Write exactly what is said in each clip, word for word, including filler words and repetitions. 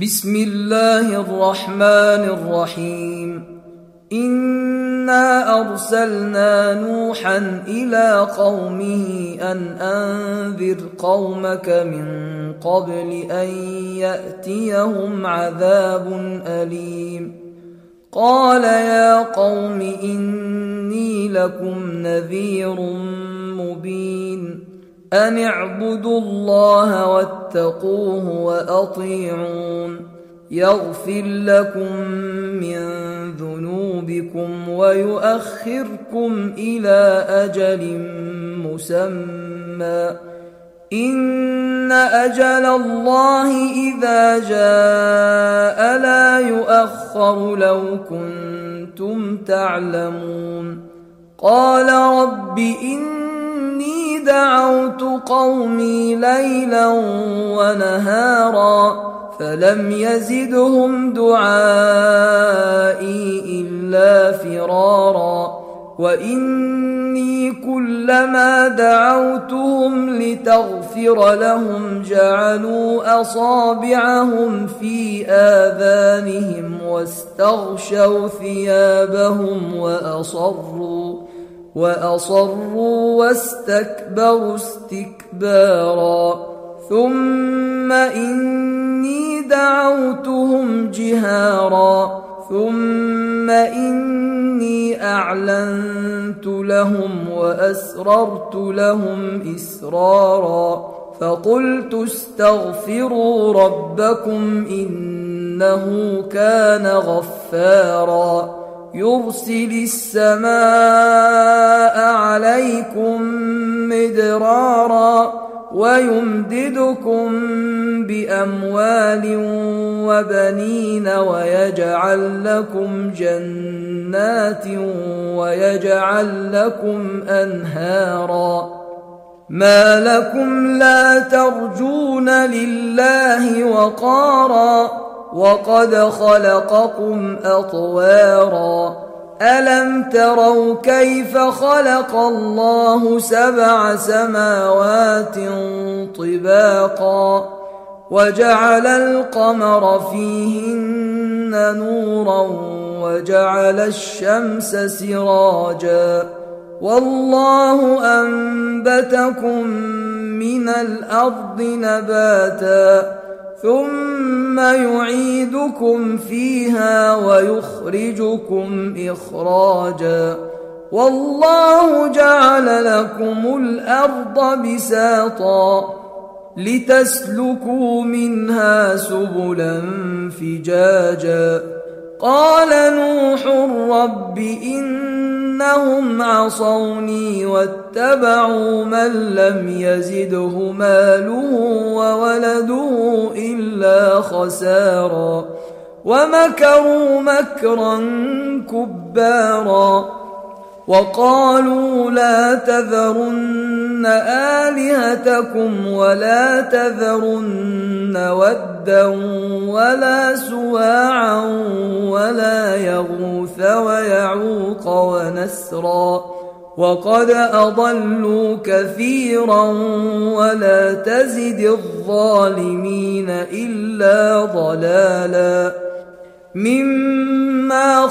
بسم الله الرحمن الرحيم. إنا أرسلنا نوحا إلى قومه أن أنذر قومك من قبل أن يأتيهم عذاب أليم. قال يا قوم إني لكم نذير مبين. أن اعبدوا الله واتقوه وأطيعون يغفر لكم من ذنوبكم ويؤخركم إلى أجل مسمى إن أجل الله إذا جاء لا يؤخر لو كنتم تعلمون. قال رب إني دعوت قومي ليلا ونهارا فلم يزدهم دعائي إلا فرارا. وإني كلما دعوتهم لتغفر لهم جعلوا أصابعهم في آذانهم واستغشوا ثيابهم وأصروا وأصروا واستكبروا استكبارا. ثم إني دعوتهم جهارا ثم إني أعلنت لهم وأسررت لهم إسرارا. فقلت استغفروا ربكم إنه كان غفارا يرسل السماء عليكم مدرارا ويمددكم بأموال وبنين ويجعل لكم جنات ويجعل لكم أنهارا. ما لكم لا ترجون لله وقارا وقد خلقكم أطوارا. ألم تروا كيف خلق الله سبع سماوات طباقا وجعل القمر فيهن نورا وجعل الشمس سراجا والله أنبتكم من الأرض نباتا ثم يعيدكم فيها ويخرجكم إخراجا. والله جعل لكم الأرض بساطا لتسلكوا منها سبلا فجاجا. قال نوح رب إنهم عصوني واتبعوا من لم يزده ماله وولده إلا خسارا ومكروا مكرا كبارا. وقالوا لا تذرن آلهتكم ولا تذرن ودا ولا سواعا ولا يغوث ويعوق ونسرا وقد أضلوا كثيرا ولا تزد الظالمين إلا ضلالا. مما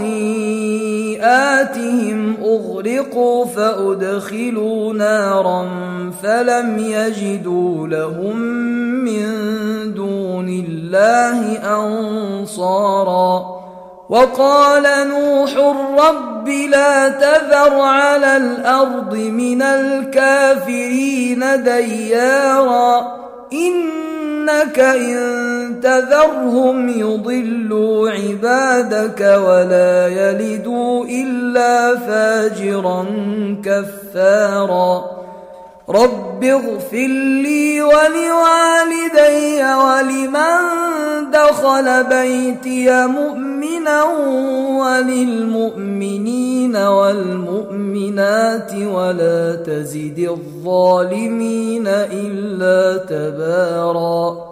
خطيئاتهم أغرقوا فأدخلوا نارا فلم يجدوا لهم من دون الله أنصارا. وقال نوح رب لا تذر على الأرض من الكافرين ديارا إنك إن تذرهم يضلوا عبادك ولا يلدوا إلا فاجرا كفارا. رب اغفر لي ولوالدي ولمن دخل بيتي مؤمنا وللمؤمنين والمؤمنات ولا تزد الظالمين إلا تبارا.